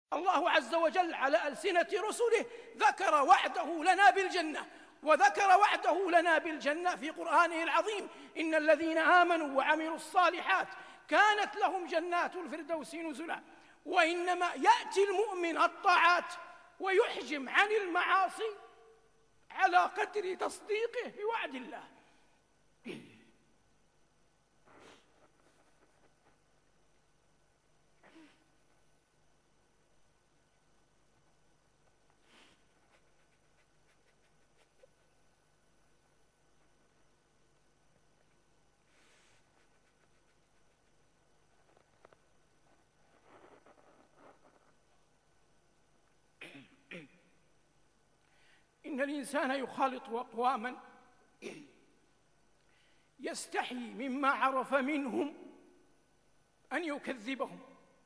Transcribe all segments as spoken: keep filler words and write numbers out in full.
الله عز وجل على ألسنة رسله ذكر وعده لنا بالجنة، وذكر وعده لنا بالجنة في قرآنه العظيم: إن الذين آمنوا وعملوا الصالحات كانت لهم جنات الفردوس نزلا. وإنما يأتي المؤمن الطاعات ويحجم عن المعاصي على قدر تصديقه بوعد الله. إن الإنسان يخالط أقواما يستحي مما عرف منهم أن يكذبهم،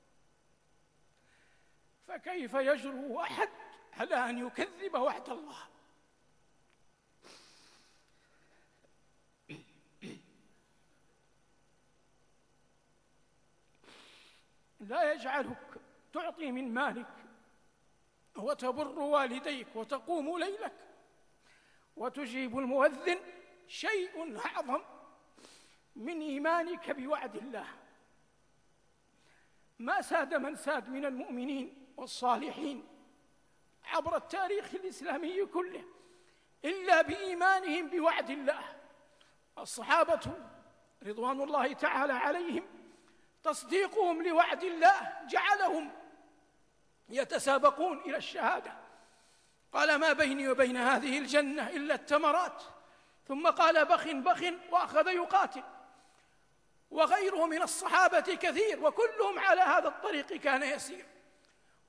فكيف يجرؤ أحد على أن يكذب وعد الله؟ لا يجعلك تعطي من مالك وتبر والديك وتقوم ليلك وتجيب المؤذن شيء أعظم من إيمانك بوعد الله. ما ساد من ساد من المؤمنين والصالحين عبر التاريخ الإسلامي كله إلا بإيمانهم بوعد الله. الصحابة رضوان الله تعالى عليهم تصديقهم لوعد الله جعلهم يتسابقون إلى الشهادة. قال: ما بيني وبين هذه الجنة إلا التمرات، ثم قال: بخ بخ، وأخذ يقاتل. وغيره من الصحابة كثير، وكلهم على هذا الطريق كان يسير.